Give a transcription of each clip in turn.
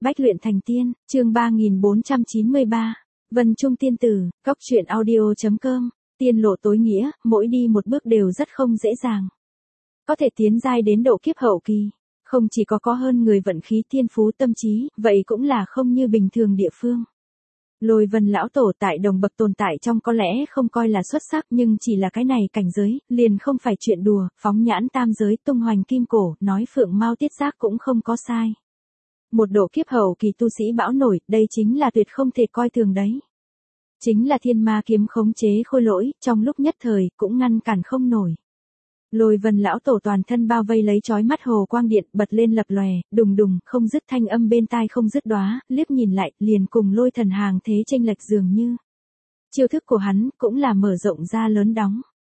Bách luyện thành tiên, chương 3493. Vân Trung tiên tử, góc truyện audio.com. Tiên lộ tối nghĩa, mỗi đi một bước đều rất không dễ dàng. Có thể tiến giai đến độ kiếp hậu kỳ, không chỉ có hơn người vận khí thiên phú tâm trí, vậy cũng là không như bình thường địa phương. Lôi Vân lão tổ tại đồng bậc tồn tại trong có lẽ không coi là xuất sắc, nhưng chỉ là cái này cảnh giới, liền không phải chuyện đùa, phóng nhãn tam giới tung hoành kim cổ, nói phượng mao tiết giác cũng không có sai. Một độ kiếp hậu kỳ tu sĩ bão nổi, đây chính là tuyệt không thể coi thường đấy. Chính là thiên ma kiếm khống chế khôi lỗi, trong lúc nhất thời, cũng ngăn cản không nổi. Lôi Vân lão tổ toàn thân bao vây lấy chói mắt hồ quang điện, bật lên lập lòe, đùng đùng, không dứt thanh âm bên tai không dứt đóa, liếc nhìn lại, liền cùng lôi thần hàng thế chênh lệch dường như. Chiêu thức của hắn, cũng là mở rộng ra lớn đóng.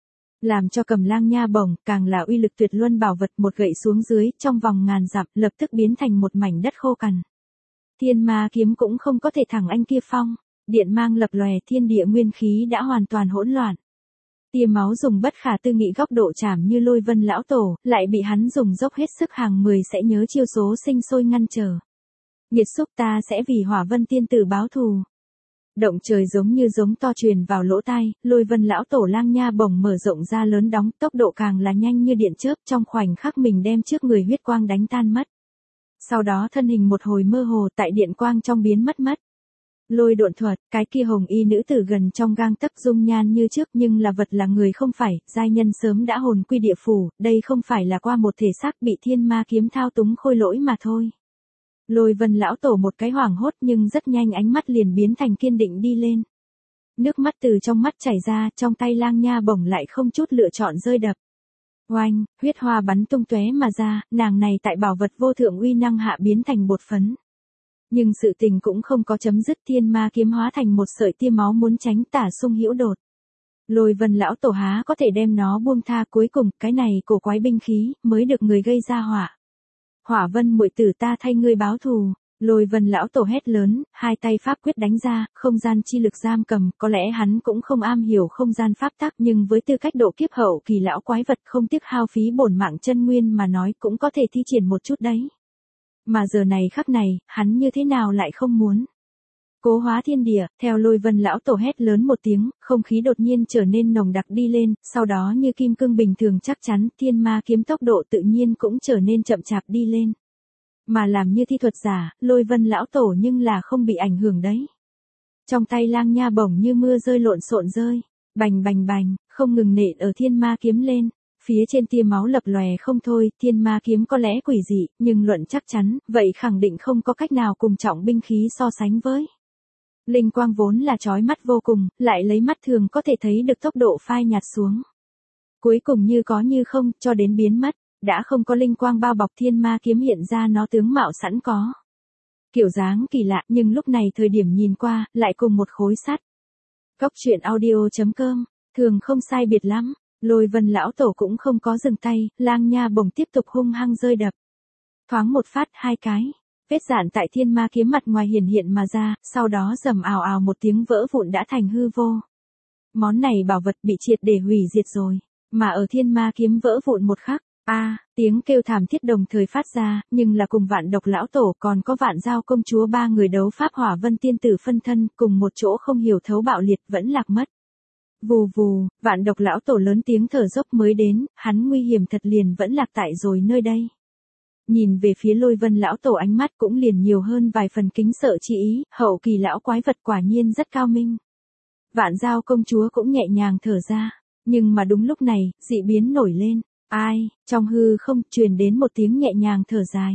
Làm cho Cầm Lang nha bổng, càng là uy lực tuyệt luân bảo vật, một gậy xuống dưới, trong vòng ngàn dặm, lập tức biến thành một mảnh đất khô cằn. Thiên ma kiếm cũng không có thể thẳng anh kia phong, điện mang lập lòe, thiên địa nguyên khí đã hoàn toàn hỗn loạn. Tia máu dùng bất khả tư nghị góc độ chạm như Lôi Vân lão tổ, lại bị hắn dùng dốc hết sức hàng 10 sẽ nhớ chiêu số sinh sôi ngăn trở. Nghiệt xúc, ta sẽ vì Hỏa Vân tiên tử báo thù. Động trời giống như giống to truyền vào lỗ tai, Lôi Vân lão tổ lang nha bổng mở rộng ra lớn đóng, tốc độ càng là nhanh như điện chớp, trong khoảnh khắc mình đem trước người huyết quang đánh tan mất. Sau đó thân hình một hồi mơ hồ tại điện quang trong biến mất. Lôi độn thuật, cái kia hồng y nữ tử gần trong gang tấc dung nhan như trước, nhưng là vật là người không phải, giai nhân sớm đã hồn quy địa phủ, đây không phải là qua một thể xác bị thiên ma kiếm thao túng khôi lỗi mà thôi. Lôi Vân lão tổ một cái hoảng hốt, nhưng rất nhanh ánh mắt liền biến thành kiên định đi lên. Nước mắt từ trong mắt chảy ra, trong tay lang nha bổng lại không chút lựa chọn rơi đập. Oanh, huyết hoa bắn tung tóe mà ra, nàng này tại bảo vật vô thượng uy năng hạ biến thành bột phấn. Nhưng sự tình cũng không có chấm dứt, thiên ma kiếm hóa thành một sợi tia máu muốn tránh tả xung hữu đột. Lôi Vân lão tổ há có thể đem nó buông tha, cuối cùng, cái này cổ quái binh khí, mới được người gây ra họa. Hỏa Vân muội tử, ta thay ngươi báo thù. Lôi Vân lão tổ hét lớn, hai tay pháp quyết đánh ra, không gian chi lực giam cầm, có lẽ hắn cũng không am hiểu không gian pháp tắc, nhưng với tư cách độ kiếp hậu kỳ lão quái vật không tiếc hao phí bổn mạng chân nguyên mà nói cũng có thể thi triển một chút đấy. Mà giờ này khắc này, hắn như thế nào lại không muốn. Cố hóa thiên địa, theo Lôi Vân lão tổ hét lớn một tiếng, không khí đột nhiên trở nên nồng đặc đi lên, sau đó như kim cương bình thường chắc chắn, thiên ma kiếm tốc độ tự nhiên cũng trở nên chậm chạp đi lên. Mà làm như thi thuật giả, Lôi Vân lão tổ nhưng là không bị ảnh hưởng đấy. Trong tay lang nha bổng như mưa rơi lộn xộn rơi, bành bành bành, không ngừng nện ở thiên ma kiếm lên. Phía trên tia máu lập lòe không thôi, thiên ma kiếm có lẽ quỷ dị, nhưng luận chắc chắn, vậy khẳng định không có cách nào cùng trọng binh khí so sánh với. Linh quang vốn là chói mắt vô cùng, lại lấy mắt thường có thể thấy được tốc độ phai nhạt xuống. Cuối cùng như có như không, cho đến biến mất, đã không có linh quang bao bọc thiên ma kiếm hiện ra nó tướng mạo sẵn có. Kiểu dáng kỳ lạ, nhưng lúc này thời điểm nhìn qua, lại cùng một khối sắt. Góc truyện audio.com, thường không sai biệt lắm. Lôi Vân lão tổ cũng không có dừng tay, lang nha bổng tiếp tục hung hăng rơi đập. Thoáng một phát hai cái, vết dạn tại thiên ma kiếm mặt ngoài hiện mà ra, sau đó rầm ào ào một tiếng vỡ vụn đã thành hư vô. Món này bảo vật bị triệt để hủy diệt rồi, mà ở thiên ma kiếm vỡ vụn một khắc, tiếng kêu thảm thiết đồng thời phát ra, nhưng là cùng Vạn Độc lão tổ còn có Vạn Giao công chúa ba người đấu pháp Hỏa Vân tiên tử phân thân, cùng một chỗ không hiểu thấu bạo liệt vẫn lạc mất. Vù vù, Vạn Độc lão tổ lớn tiếng thở dốc mới đến, hắn nguy hiểm thật liền vẫn lạc tại rồi nơi đây. Nhìn về phía Lôi Vân lão tổ ánh mắt cũng liền nhiều hơn vài phần kính sợ chi ý, hậu kỳ lão quái vật quả nhiên rất cao minh. Vạn Giao công chúa cũng nhẹ nhàng thở ra, nhưng mà đúng lúc này, dị biến nổi lên, trong hư không truyền đến một tiếng nhẹ nhàng thở dài.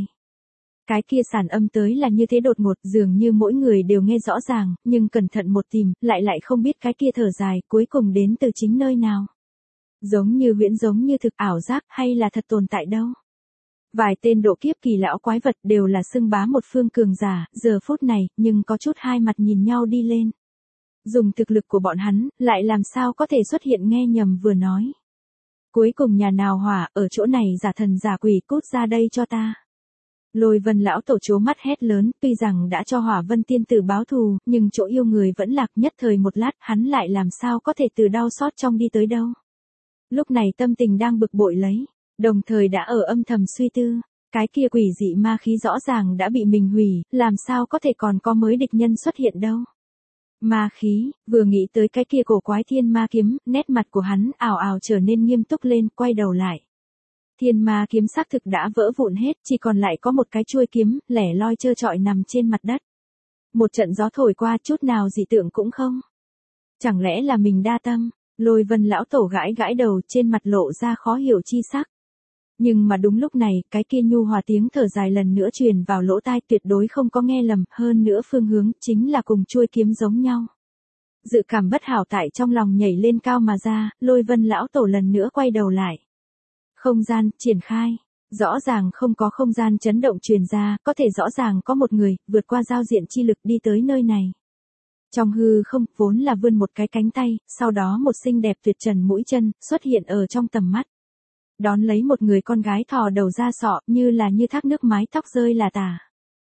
Cái kia sản âm tới là như thế đột ngột, dường như mỗi người đều nghe rõ ràng, nhưng cẩn thận một tìm, lại không biết cái kia thở dài cuối cùng đến từ chính nơi nào. Giống như huyễn, giống như thực, ảo giác, hay là thật tồn tại đâu. Vài tên độ kiếp kỳ lão quái vật đều là xưng bá một phương cường giả, giờ phút này, nhưng có chút hai mặt nhìn nhau đi lên. Dùng thực lực của bọn hắn, lại làm sao có thể xuất hiện nghe nhầm vừa nói. Cuối cùng nhà nào hỏa, ở chỗ này giả thần giả quỷ, cút ra đây cho ta. Lôi Vân lão tổ trố mắt hét lớn, tuy rằng đã cho Hỏa Vân tiên tử báo thù, nhưng chỗ yêu người vẫn lạc, nhất thời một lát, hắn lại làm sao có thể từ đau xót trong đi tới đâu. Lúc này tâm tình đang bực bội lấy, đồng thời đã ở âm thầm suy tư, Cái kia quỷ dị ma khí rõ ràng đã bị mình hủy, làm sao có thể còn có mới địch nhân xuất hiện đâu. Ma khí, vừa nghĩ tới cái kia cổ quái thiên ma kiếm, nét mặt của hắn ảo ảo trở nên nghiêm túc lên, quay đầu lại. Thiên ma kiếm xác thực đã vỡ vụn hết, chỉ còn lại có một cái chuôi kiếm, lẻ loi trơ trọi nằm trên mặt đất. Một trận gió thổi qua chút nào dị tượng cũng không. Chẳng lẽ là mình đa tâm, Lôi Vân lão tổ gãi gãi đầu trên mặt lộ ra khó hiểu chi sắc. Nhưng mà đúng lúc này, cái kia nhu hòa tiếng thở dài lần nữa truyền vào lỗ tai, tuyệt đối không có nghe lầm, hơn nữa phương hướng chính là cùng chuôi kiếm giống nhau. Dự cảm bất hảo tại trong lòng nhảy lên cao mà ra, Lôi Vân lão tổ lần nữa quay đầu lại. Không gian, triển khai. Rõ ràng không có không gian chấn động truyền ra, có thể rõ ràng có một người, vượt qua giao diện chi lực đi tới nơi này. Trong hư không, vốn là vươn một cái cánh tay, sau đó một xinh đẹp tuyệt trần mũi chân, xuất hiện ở trong tầm mắt. Đón lấy một người con gái thò đầu ra sọ, như thác nước mái tóc rơi là tả.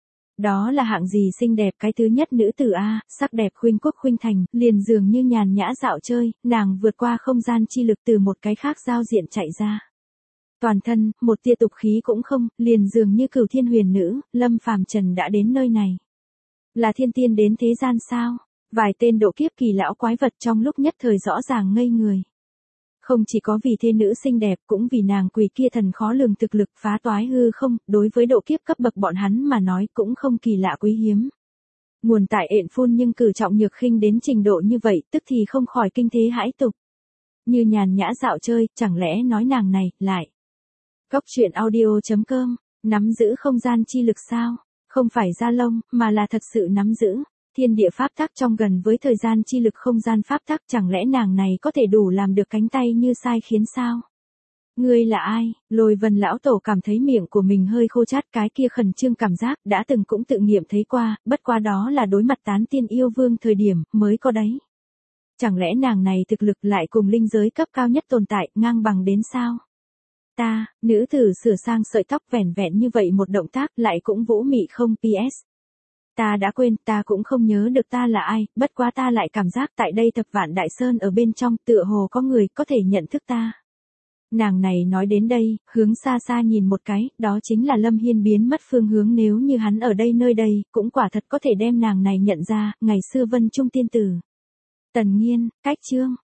Đó là hạng gì xinh đẹp, cái thứ nhất nữ tử A, sắc đẹp khuynh quốc khuynh thành, liền dường như nhàn nhã dạo chơi, nàng vượt qua không gian chi lực từ một cái khác giao diện chạy ra. Toàn thân, một tia tục khí cũng không, liền dường như Cửu Thiên Huyền Nữ, Lâm Phàm Trần đã đến nơi này. Là thiên tiên đến thế gian sao? Vài tên độ kiếp kỳ lão quái vật trong lúc nhất thời rõ ràng ngây người. Không chỉ có vì thê nữ xinh đẹp, cũng vì nàng quỷ kia thần khó lường thực lực phá toái hư không, đối với độ kiếp cấp bậc bọn hắn mà nói cũng không kỳ lạ quý hiếm. Nguồn tại ện phun nhưng cử trọng nhược khinh đến trình độ như vậy, tức thì không khỏi kinh thế hãi tục. Như nhàn nhã dạo chơi, chẳng lẽ nói nàng này, lại. Cóc truyện audio.com, nắm giữ không gian chi lực sao? Không phải da lông, mà là thật sự nắm giữ. Thiên địa pháp tắc trong gần với thời gian chi lực không gian pháp tắc, chẳng lẽ nàng này có thể đủ làm được cánh tay như sai khiến sao? Ngươi là ai? Lôi Vân lão tổ cảm thấy miệng của mình hơi khô chát, cái kia khẩn trương cảm giác đã từng cũng tự nghiệm thấy qua, bất qua đó là đối mặt tán tiên yêu vương thời điểm mới có đấy. Chẳng lẽ nàng này thực lực lại cùng linh giới cấp cao nhất tồn tại ngang bằng đến sao? Ta, nữ tử sửa sang sợi tóc vẻn vẹn như vậy một động tác lại cũng vũ mị không PS. Ta đã quên, ta cũng không nhớ được ta là ai, bất quá ta lại cảm giác tại đây thập vạn đại sơn ở bên trong tựa hồ có người có thể nhận thức ta. Nàng này nói đến đây, hướng xa xa nhìn một cái, đó chính là Lâm Hiên biến mất phương hướng, nếu như hắn ở đây nơi đây, cũng quả thật có thể đem nàng này nhận ra, ngày xưa Vân Trung tiên tử. Tần Nghiên, cách chương.